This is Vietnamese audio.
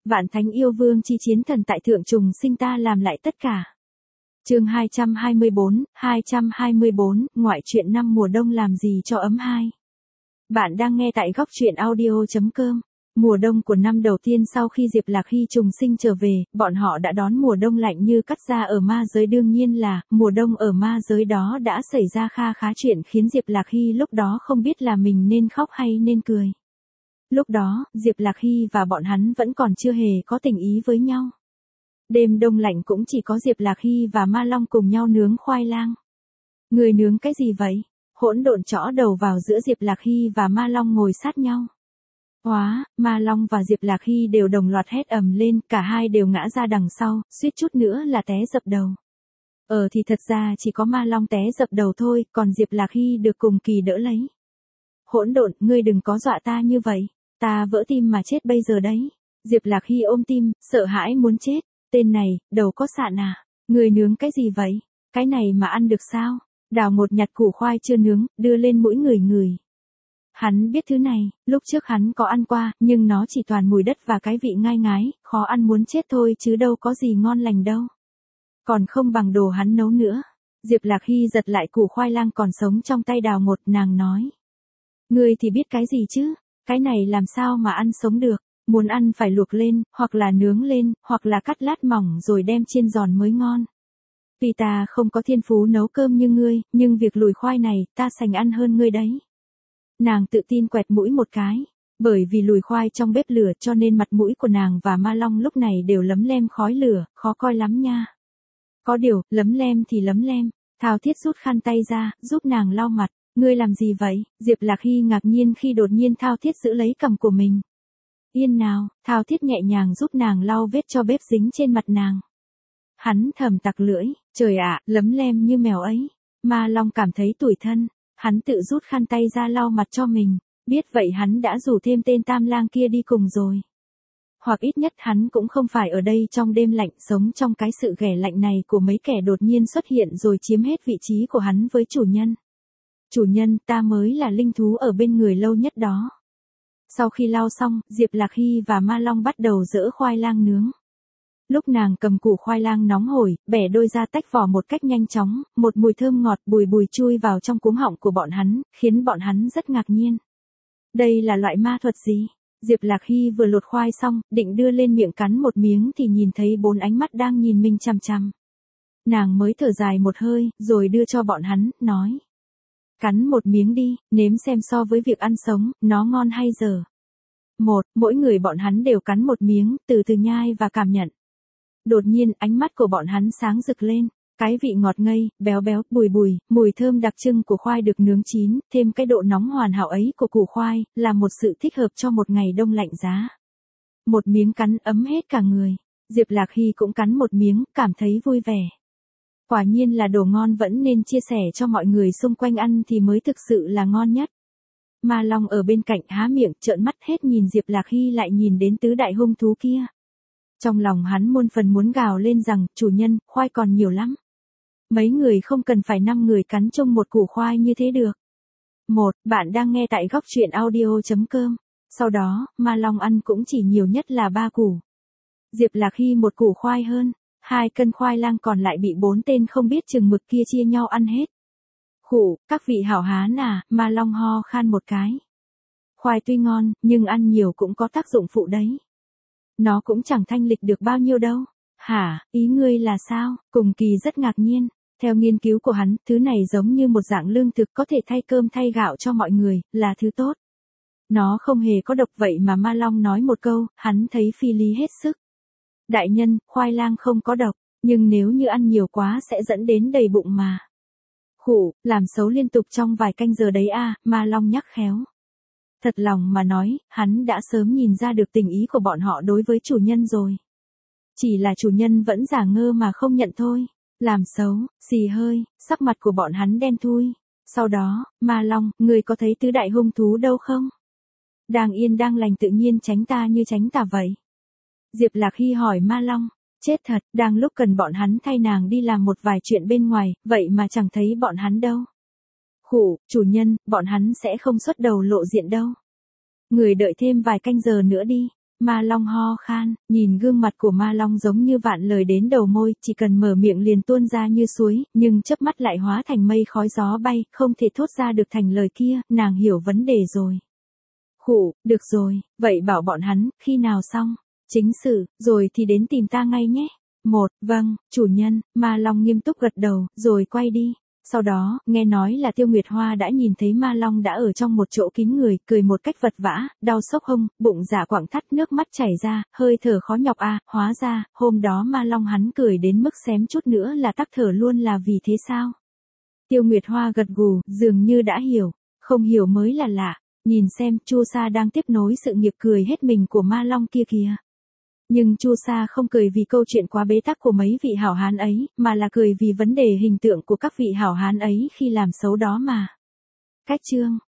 Vạn thánh yêu vương chi chiến thần tại thượng trùng sinh ta làm lại tất cả. Chương 224, ngoại truyện năm mùa đông làm gì cho ấm 2. Bạn đang nghe tại góc truyện audio.com. Mùa đông của năm đầu tiên sau khi Diệp Lạc Hy trùng sinh trở về, bọn họ đã đón mùa đông lạnh như cắt da ở ma giới. Đương nhiên là, mùa đông ở ma giới đó đã xảy ra kha khá chuyện khiến Diệp Lạc Hy lúc đó không biết là mình nên khóc hay nên cười. Lúc đó, Diệp Lạc Hy và bọn hắn vẫn còn chưa hề có tình ý với nhau. Đêm đông lạnh cũng chỉ có Diệp Lạc Hy và Ma Long cùng nhau nướng khoai lang. Người nướng cái gì vậy? Hỗn độn chõ đầu vào giữa Diệp Lạc Hy và Ma Long ngồi sát nhau. Ma Long và Diệp Lạc Hy đều đồng loạt hét ầm lên, cả hai đều ngã ra đằng sau, suýt chút nữa là té dập đầu. Thì thật ra chỉ có Ma Long té dập đầu thôi, còn Diệp Lạc Hy được cùng kỳ đỡ lấy. Hỗn độn, ngươi đừng có dọa ta như vậy, ta vỡ tim mà chết bây giờ đấy. Diệp Lạc Hy ôm tim, sợ hãi muốn chết. Tên này, đầu có sạn à? Người nướng cái gì vậy? Cái này mà ăn được sao? Đào một nhặt củ khoai chưa nướng, đưa lên mũi người ngửi. Hắn biết thứ này, lúc trước hắn có ăn qua, nhưng nó chỉ toàn mùi đất và cái vị ngai ngái, khó ăn muốn chết thôi chứ đâu có gì ngon lành đâu. Còn không bằng đồ hắn nấu nữa. Diệp Lạc Hy giật lại củ khoai lang còn sống trong tay Đào một, nàng nói. Ngươi thì biết cái gì chứ? Cái này làm sao mà ăn sống được? Muốn ăn phải luộc lên, hoặc là nướng lên, hoặc là cắt lát mỏng rồi đem chiên giòn mới ngon. Vì ta không có thiên phú nấu cơm như ngươi, nhưng việc lùi khoai này, ta sành ăn hơn ngươi đấy. Nàng tự tin quẹt mũi một cái. Bởi vì lùi khoai trong bếp lửa cho nên mặt mũi của nàng và Ma Long lúc này đều lấm lem khói lửa, khó coi lắm nha. Có điều, lấm lem thì lấm lem. Thao Thiết rút khăn tay ra, giúp nàng lau mặt. Ngươi làm gì vậy? Diệp Lạc Hy ngạc nhiên khi đột nhiên Thao Thiết giữ lấy cằm của mình. Yên nào, Thao Thiết nhẹ nhàng giúp nàng lau vết cho bếp dính trên mặt nàng. Hắn thầm tặc lưỡi, trời ạ, lấm lem như mèo ấy. Ma Long cảm thấy tủi thân, hắn tự rút khăn tay ra lau mặt cho mình, biết vậy hắn đã rủ thêm tên Tam Lang kia đi cùng rồi. Hoặc ít nhất hắn cũng không phải ở đây trong đêm lạnh sống trong cái sự ghẻ lạnh này của mấy kẻ đột nhiên xuất hiện rồi chiếm hết vị trí của hắn với chủ nhân. Chủ nhân, ta mới là linh thú ở bên người lâu nhất đó. Sau khi lau xong, Diệp Lạc Hy và Ma Long bắt đầu giỡ khoai lang nướng. Lúc nàng cầm củ khoai lang nóng hổi, bẻ đôi ra tách vỏ một cách nhanh chóng, một mùi thơm ngọt bùi bùi chui vào trong cuống họng của bọn hắn, khiến bọn hắn rất ngạc nhiên. Đây là loại ma thuật gì? Diệp Lạc Hy vừa lột khoai xong, định đưa lên miệng cắn một miếng thì nhìn thấy 4 ánh mắt đang nhìn mình chằm chằm. Nàng mới thở dài một hơi, rồi đưa cho bọn hắn, nói. Cắn một miếng đi, nếm xem so với việc ăn sống, nó ngon hay dở. Mỗi người bọn hắn đều cắn một miếng, từ từ nhai và cảm nhận. Đột nhiên, ánh mắt của bọn hắn sáng rực lên. Cái vị ngọt ngây, béo béo, bùi bùi, mùi thơm đặc trưng của khoai được nướng chín, thêm cái độ nóng hoàn hảo ấy của củ khoai, là một sự thích hợp cho một ngày đông lạnh giá. Một miếng cắn ấm hết cả người. Diệp Lạc Hy cũng cắn một miếng, cảm thấy vui vẻ. Quả nhiên là đồ ngon vẫn nên chia sẻ cho mọi người xung quanh ăn thì mới thực sự là ngon nhất. Ma Long ở bên cạnh há miệng trợn mắt hết nhìn Diệp Lạc Hy lại nhìn đến tứ đại hung thú kia. Trong lòng hắn muôn phần muốn gào lên rằng, chủ nhân, khoai còn nhiều lắm. Mấy người không cần phải 5 người cắn chung một củ khoai như thế được. Bạn đang nghe tại góc truyện audio.com. Sau đó, Ma Long ăn cũng chỉ nhiều nhất là 3 củ. Diệp Lạc Hy một củ khoai hơn. 2 cân khoai lang còn lại bị 4 tên không biết chừng mực kia chia nhau ăn hết. Khụ, các vị hảo hán à, Ma Long ho khan một cái. Khoai tuy ngon, nhưng ăn nhiều cũng có tác dụng phụ đấy. Nó cũng chẳng thanh lịch được bao nhiêu đâu. Hả, ý ngươi là sao? Cùng kỳ rất ngạc nhiên. Theo nghiên cứu của hắn, thứ này giống như một dạng lương thực có thể thay cơm thay gạo cho mọi người, là thứ tốt. Nó không hề có độc vậy mà Ma Long nói một câu, hắn thấy phi lý hết sức. Đại nhân, khoai lang không có độc, nhưng nếu như ăn nhiều quá sẽ dẫn đến đầy bụng mà. Khụ, làm xấu liên tục trong vài canh giờ đấy à, Ma Long nhắc khéo. Thật lòng mà nói, hắn đã sớm nhìn ra được tình ý của bọn họ đối với chủ nhân rồi. Chỉ là chủ nhân vẫn giả ngơ mà không nhận thôi. Làm xấu, xì hơi, sắc mặt của bọn hắn đen thui. Sau đó, Ma Long, người có thấy tứ đại hung thú đâu không? Đang yên đang lành tự nhiên tránh ta như tránh tà vậy. Diệp Lạc Hy hỏi Ma Long, chết thật, đang lúc cần bọn hắn thay nàng đi làm một vài chuyện bên ngoài, vậy mà chẳng thấy bọn hắn đâu. Khụ, chủ nhân, bọn hắn sẽ không xuất đầu lộ diện đâu. Người đợi thêm vài canh giờ nữa đi. Ma Long ho khan, nhìn gương mặt của Ma Long giống như vạn lời đến đầu môi, chỉ cần mở miệng liền tuôn ra như suối, nhưng chớp mắt lại hóa thành mây khói gió bay, không thể thốt ra được thành lời kia, nàng hiểu vấn đề rồi. Khụ, được rồi, vậy bảo bọn hắn, khi nào xong? Chính sự, rồi thì đến tìm ta ngay nhé. Vâng, chủ nhân, Ma Long nghiêm túc gật đầu, rồi quay đi. Sau đó, nghe nói là Tiêu Nguyệt Hoa đã nhìn thấy Ma Long đã ở trong một chỗ kín người, cười một cách vật vã, đau xốc hông, bụng dạ quặn thắt nước mắt chảy ra, hơi thở khó nhọc hóa ra, hôm đó Ma Long hắn cười đến mức xém chút nữa là tắc thở luôn là vì thế sao? Tiêu Nguyệt Hoa gật gù, dường như đã hiểu, không hiểu mới là lạ, nhìn xem, Chu Sa đang tiếp nối sự nghiệp cười hết mình của Ma Long kia kìa. Nhưng Chu Sa không cười vì câu chuyện quá bế tắc của mấy vị hảo hán ấy, mà là cười vì vấn đề hình tượng của các vị hảo hán ấy khi làm xấu đó mà. Cách chương